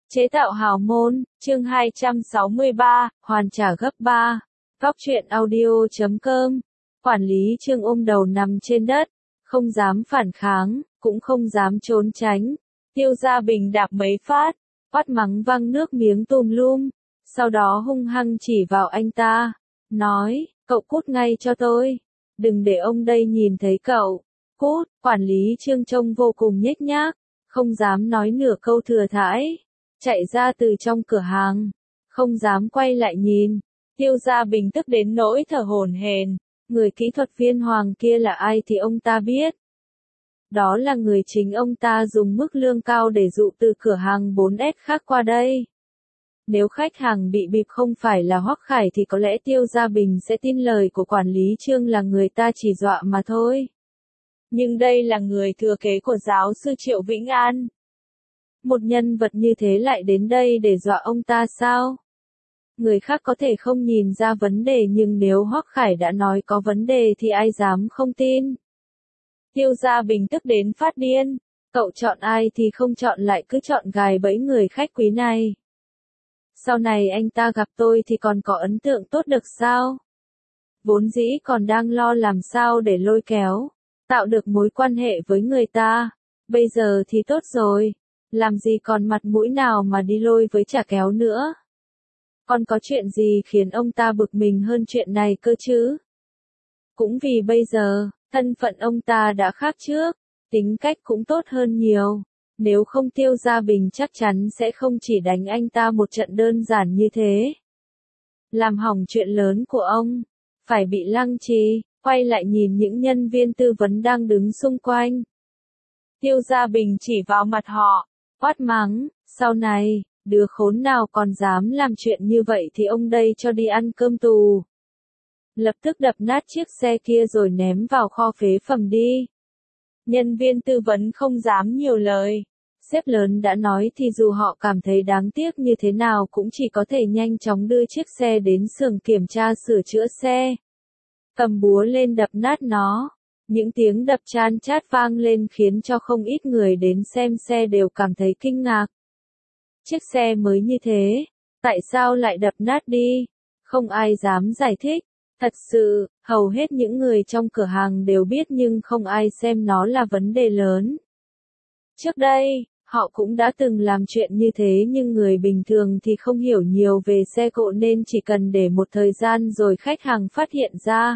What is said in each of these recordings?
Chế tạo hào môn, chương 263, hoàn trả gấp 3. Góc truyện audio.com. Quản lý Trương ôm đầu nằm trên đất, không dám phản kháng, cũng không dám trốn tránh. Tiêu Gia Bình đạp mấy phát, quát mắng văng nước miếng tùm lum, sau đó hung hăng chỉ vào anh ta, nói, cậu cút ngay cho tôi, đừng để ông đây nhìn thấy cậu. Cút. Quản lý Trương trông vô cùng nhếch nhác, không dám nói nửa câu thừa thãi, chạy ra từ trong cửa hàng, không dám quay lại nhìn. Tiêu Gia Bình tức đến nỗi thở hổn hển, người kỹ thuật viên Hoàng kia là ai thì ông ta biết. Đó là người chính ông ta dùng mức lương cao để dụ từ cửa hàng 4S khác qua đây. Nếu khách hàng bị bịp không phải là Hoắc Khải thì có lẽ Tiêu Gia Bình sẽ tin lời của quản lý Trương là người ta chỉ dọa mà thôi. Nhưng đây là người thừa kế của giáo sư Triệu Vĩnh An. Một nhân vật như thế lại đến đây để dọa ông ta sao? Người khác có thể không nhìn ra vấn đề nhưng nếu Hoắc Khải đã nói có vấn đề thì ai dám không tin. Tiêu Gia Bình tức đến phát điên, cậu chọn ai thì không chọn lại cứ chọn gài bẫy người khách quý này. Sau này anh ta gặp tôi thì còn có ấn tượng tốt được sao? Vốn dĩ còn đang lo làm sao để lôi kéo, tạo được mối quan hệ với người ta, bây giờ thì tốt rồi, làm gì còn mặt mũi nào mà đi lôi với chả kéo nữa. Còn có chuyện gì khiến ông ta bực mình hơn chuyện này cơ chứ? Cũng vì bây giờ, thân phận ông ta đã khác trước, tính cách cũng tốt hơn nhiều, nếu không Tiêu Gia Bình chắc chắn sẽ không chỉ đánh anh ta một trận đơn giản như thế. Làm hỏng chuyện lớn của ông, phải bị lăng trì. Quay lại nhìn những nhân viên tư vấn đang đứng xung quanh. Tiêu Gia Bình chỉ vào mặt họ, quát mắng, sau này, đứa khốn nào còn dám làm chuyện như vậy thì ông đây cho đi ăn cơm tù. Lập tức đập nát chiếc xe kia rồi ném vào kho phế phẩm đi. Nhân viên tư vấn không dám nhiều lời. Sếp lớn đã nói thì dù họ cảm thấy đáng tiếc như thế nào cũng chỉ có thể nhanh chóng đưa chiếc xe đến xưởng kiểm tra sửa chữa xe. Cầm búa lên đập nát nó. Những tiếng đập chan chát vang lên khiến cho không ít người đến xem xe đều cảm thấy kinh ngạc. Chiếc xe mới như thế, tại sao lại đập nát đi? Không ai dám giải thích. Thật sự, hầu hết những người trong cửa hàng đều biết nhưng không ai xem nó là vấn đề lớn. Trước đây, họ cũng đã từng làm chuyện như thế nhưng người bình thường thì không hiểu nhiều về xe cộ nên chỉ cần để một thời gian rồi khách hàng phát hiện ra.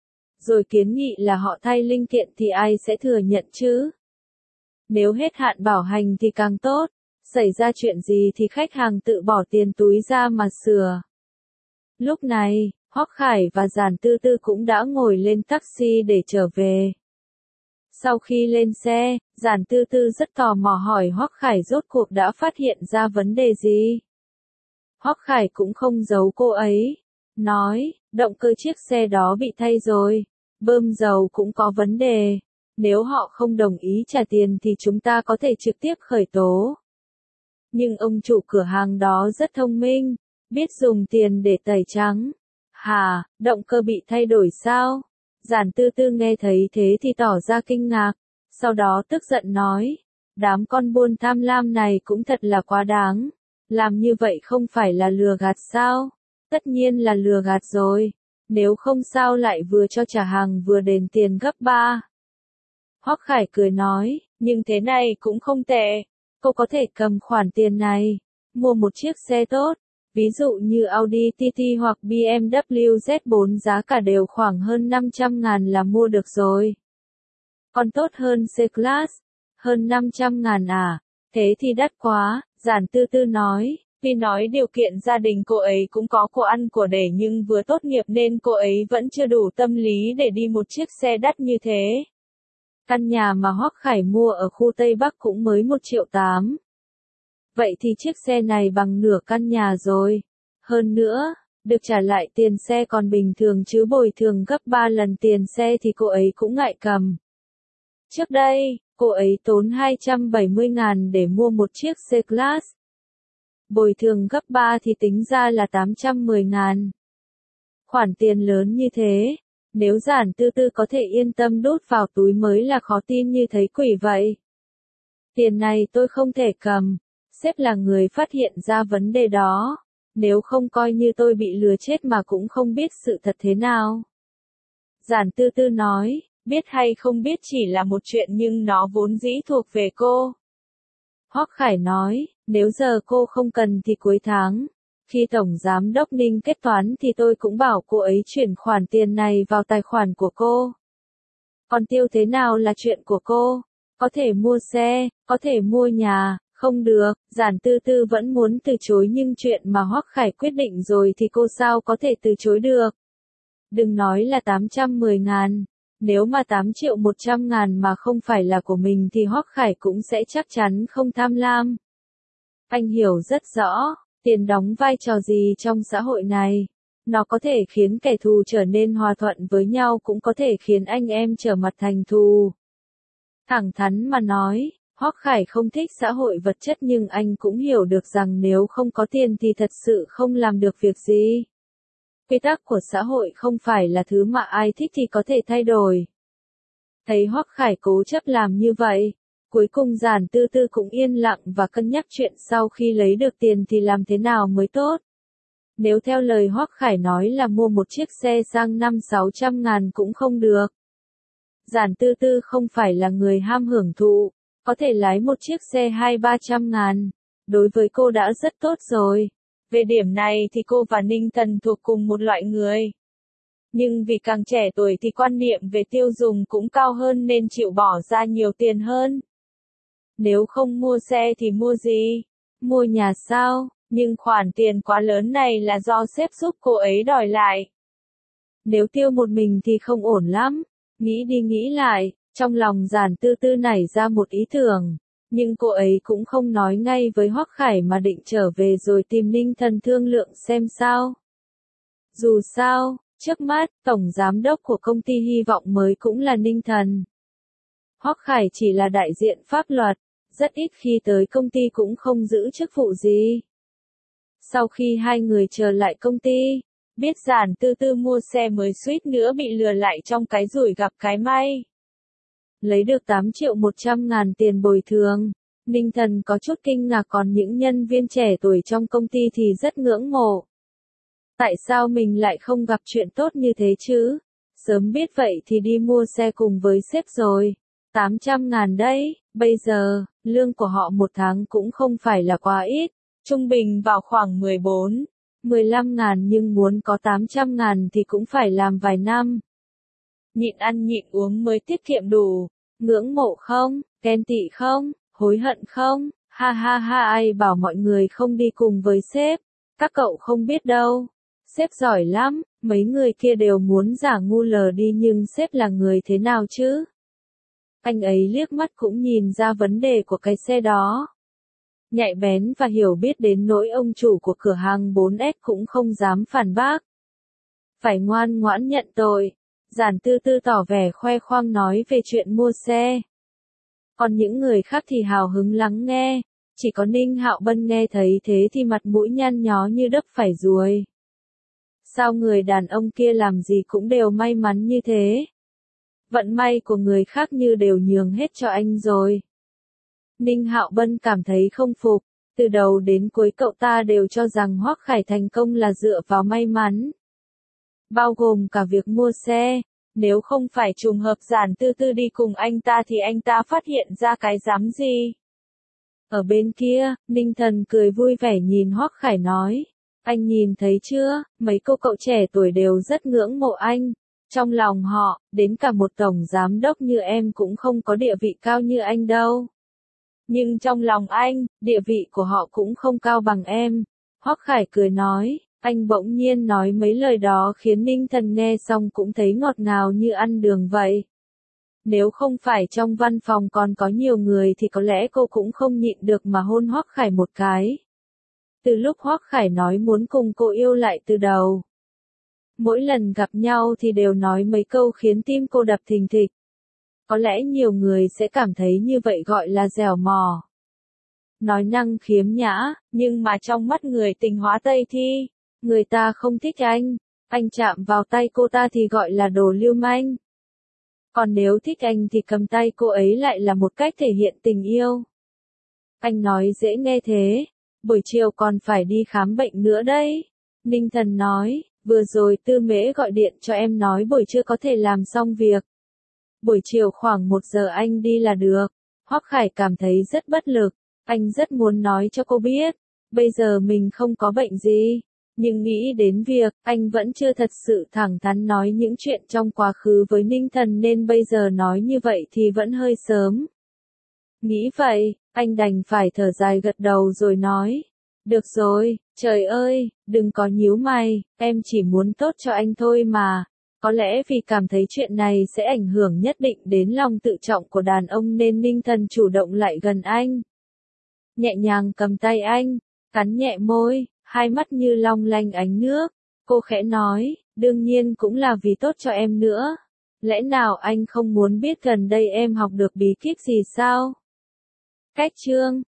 Rồi kiến nghị là họ thay linh kiện thì ai sẽ thừa nhận chứ? Nếu hết hạn bảo hành thì càng tốt, xảy ra chuyện gì thì khách hàng tự bỏ tiền túi ra mà sửa. Lúc này, Hoắc Khải và Giản Tư Tư cũng đã ngồi lên taxi để trở về. Sau khi lên xe, Giản Tư Tư rất tò mò hỏi Hoắc Khải rốt cuộc đã phát hiện ra vấn đề gì. Hoắc Khải cũng không giấu cô ấy, nói, động cơ chiếc xe đó bị thay rồi, bơm dầu cũng có vấn đề, nếu họ không đồng ý trả tiền thì chúng ta có thể trực tiếp khởi tố. Nhưng ông chủ cửa hàng đó rất thông minh, biết dùng tiền để tẩy trắng. Hả, động cơ bị thay đổi sao? Giản Tư Tư nghe thấy thế thì tỏ ra kinh ngạc, sau đó tức giận nói, đám con buôn tham lam này cũng thật là quá đáng, làm như vậy không phải là lừa gạt sao? Tất nhiên là lừa gạt rồi, nếu không sao lại vừa cho trả hàng vừa đền tiền gấp 3. Hoắc Khải cười nói, nhưng thế này cũng không tệ, cô có thể cầm khoản tiền này, mua một chiếc xe tốt. Ví dụ như Audi TT hoặc BMW Z4 giá cả đều khoảng hơn 500.000 là mua được rồi. Còn tốt hơn C-Class, hơn 500.000 à, thế thì đắt quá, Giản Tư Tư nói, vì nói điều kiện gia đình cô ấy cũng có của ăn của để nhưng vừa tốt nghiệp nên cô ấy vẫn chưa đủ tâm lý để đi một chiếc xe đắt như thế. Căn nhà mà Hoắc Khải mua ở khu Tây Bắc cũng mới 1,8 triệu. Vậy thì chiếc xe này bằng nửa căn nhà rồi. Hơn nữa, được trả lại tiền xe còn bình thường chứ bồi thường gấp 3 lần tiền xe thì cô ấy cũng ngại cầm. Trước đây, cô ấy tốn 270.000 để mua một chiếc C-Class. Bồi thường gấp 3 thì tính ra là 810.000. Khoản tiền lớn như thế, nếu Giản Tư Tư có thể yên tâm đút vào túi mới là khó tin như thấy quỷ vậy. Tiền này tôi không thể cầm. Sếp là người phát hiện ra vấn đề đó. Nếu không coi như tôi bị lừa chết mà cũng không biết sự thật thế nào. Giản Tư Tư nói, biết hay không biết chỉ là một chuyện nhưng nó vốn dĩ thuộc về cô. Hoắc Khải nói, nếu giờ cô không cần thì cuối tháng, khi Tổng Giám đốc Ninh kết toán thì tôi cũng bảo cô ấy chuyển khoản tiền này vào tài khoản của cô. Còn tiêu thế nào là chuyện của cô. Có thể mua xe, có thể mua nhà, không được, Giản Tư Tư vẫn muốn từ chối nhưng chuyện mà Hoắc Khải quyết định rồi thì cô sao có thể từ chối được. Đừng nói là 810.000, nếu mà 8.100.000 mà không phải là của mình thì Hoắc Khải cũng sẽ chắc chắn không tham lam. Anh hiểu rất rõ, tiền đóng vai trò gì trong xã hội này. Nó có thể khiến kẻ thù trở nên hòa thuận với nhau cũng có thể khiến anh em trở mặt thành thù. Thẳng thắn mà nói, Hoắc Khải không thích xã hội vật chất nhưng anh cũng hiểu được rằng nếu không có tiền thì thật sự không làm được việc gì. Quy tắc của xã hội không phải là thứ mà ai thích thì có thể thay đổi. Thấy Hoắc Khải cố chấp làm như vậy, cuối cùng Giản Tư Tư cũng yên lặng và cân nhắc chuyện sau khi lấy được tiền thì làm thế nào mới tốt. Nếu theo lời Hoắc Khải nói là mua một chiếc xe sang 500-600 ngàn cũng không được. Giản Tư Tư không phải là người ham hưởng thụ, có thể lái một chiếc xe 200-300 ngàn, đối với cô đã rất tốt rồi. Về điểm này thì cô và Ninh Thần thuộc cùng một loại người. Nhưng vì càng trẻ tuổi thì quan niệm về tiêu dùng cũng cao hơn nên chịu bỏ ra nhiều tiền hơn. Nếu không mua xe thì mua gì? Mua nhà sao? Nhưng khoản tiền quá lớn này là do sếp giúp cô ấy đòi lại. Nếu tiêu một mình thì không ổn lắm. Nghĩ đi nghĩ lại, trong lòng Giản Tư Tư nảy ra một ý tưởng. Nhưng cô ấy cũng không nói ngay với Hoắc Khải mà định trở về rồi tìm Ninh Thần thương lượng xem sao. Dù sao, trước mắt, Tổng Giám đốc của công ty hy vọng mới cũng là Ninh Thần. Hoắc Khải chỉ là đại diện pháp luật, rất ít khi tới công ty cũng không giữ chức vụ gì. Sau khi hai người trở lại công ty, biết Giản Tư Tư mua xe mới suýt nữa bị lừa lại trong cái rủi gặp cái may. Lấy được 8.100.000 tiền bồi thường, Ninh Thần có chút kinh ngạc còn những nhân viên trẻ tuổi trong công ty thì rất ngưỡng mộ. Tại sao mình lại không gặp chuyện tốt như thế chứ? Sớm biết vậy thì đi mua xe cùng với sếp rồi. 800.000 đấy, bây giờ, lương của họ một tháng cũng không phải là quá ít, trung bình vào khoảng 14-15 ngàn nhưng muốn có 800.000 thì cũng phải làm vài năm. Nhịn ăn nhịn uống mới tiết kiệm đủ, ngưỡng mộ không, ghen tị không, hối hận không, ha ha ha ai bảo mọi người không đi cùng với sếp, các cậu không biết đâu. Sếp giỏi lắm, mấy người kia đều muốn giả ngu lờ đi nhưng sếp là người thế nào chứ? Anh ấy liếc mắt cũng nhìn ra vấn đề của cái xe đó. Nhạy bén và hiểu biết đến nỗi ông chủ của cửa hàng 4S cũng không dám phản bác. Phải ngoan ngoãn nhận tội. Giản Tư Tư tỏ vẻ khoe khoang nói về chuyện mua xe. Còn những người khác thì hào hứng lắng nghe, chỉ có Ninh Hạo Bân nghe thấy thế thì mặt mũi nhăn nhó như đấp phải ruồi. Sao người đàn ông kia làm gì cũng đều may mắn như thế? Vận may của người khác như đều nhường hết cho anh rồi. Ninh Hạo Bân cảm thấy không phục, từ đầu đến cuối cậu ta đều cho rằng Hoắc Khải thành công là dựa vào may mắn. Bao gồm cả việc mua xe, nếu không phải trùng hợp Giản Tư Tư đi cùng anh ta thì anh ta phát hiện ra cái dám gì. Ở bên kia, Ninh Thần cười vui vẻ nhìn Hoắc Khải nói, anh nhìn thấy chưa, mấy cô cậu trẻ tuổi đều rất ngưỡng mộ anh. Trong lòng họ, đến cả một tổng giám đốc như em cũng không có địa vị cao như anh đâu. Nhưng trong lòng anh, địa vị của họ cũng không cao bằng em. Hoắc Khải cười nói, anh bỗng nhiên nói mấy lời đó khiến Ninh Thần nghe xong cũng thấy ngọt ngào như ăn đường vậy. Nếu không phải trong văn phòng còn có nhiều người thì có lẽ cô cũng không nhịn được mà hôn Hoắc Khải một cái. Từ lúc Hoắc Khải nói muốn cùng cô yêu lại từ đầu. Mỗi lần gặp nhau thì đều nói mấy câu khiến tim cô đập thình thịch. Có lẽ nhiều người sẽ cảm thấy như vậy gọi là dẻo mò. Nói năng khiếm nhã, nhưng mà trong mắt người tình hóa Tây thì, người ta không thích anh chạm vào tay cô ta thì gọi là đồ lưu manh. Còn nếu thích anh thì cầm tay cô ấy lại là một cách thể hiện tình yêu. Anh nói dễ nghe thế. Buổi chiều còn phải đi khám bệnh nữa đấy. Ninh Thần nói, vừa rồi Tư Mễ gọi điện cho em nói buổi trưa có thể làm xong việc. Buổi chiều khoảng 1 giờ anh đi là được. Hoắc Khải cảm thấy rất bất lực. Anh rất muốn nói cho cô biết. Bây giờ mình không có bệnh gì. Nhưng nghĩ đến việc anh vẫn chưa thật sự thẳng thắn nói những chuyện trong quá khứ với Ninh Thần nên bây giờ nói như vậy thì vẫn hơi sớm. Nghĩ vậy, anh đành phải thở dài gật đầu rồi nói. Được rồi, trời ơi, đừng có nhíu mày, em chỉ muốn tốt cho anh thôi mà. Có lẽ vì cảm thấy chuyện này sẽ ảnh hưởng nhất định đến lòng tự trọng của đàn ông nên Ninh Thần chủ động lại gần anh. Nhẹ nhàng cầm tay anh, cắn nhẹ môi, hai mắt như long lanh ánh nước. Cô khẽ nói, đương nhiên cũng là vì tốt cho em nữa. Lẽ nào anh không muốn biết gần đây em học được bí kíp gì sao? Cách chương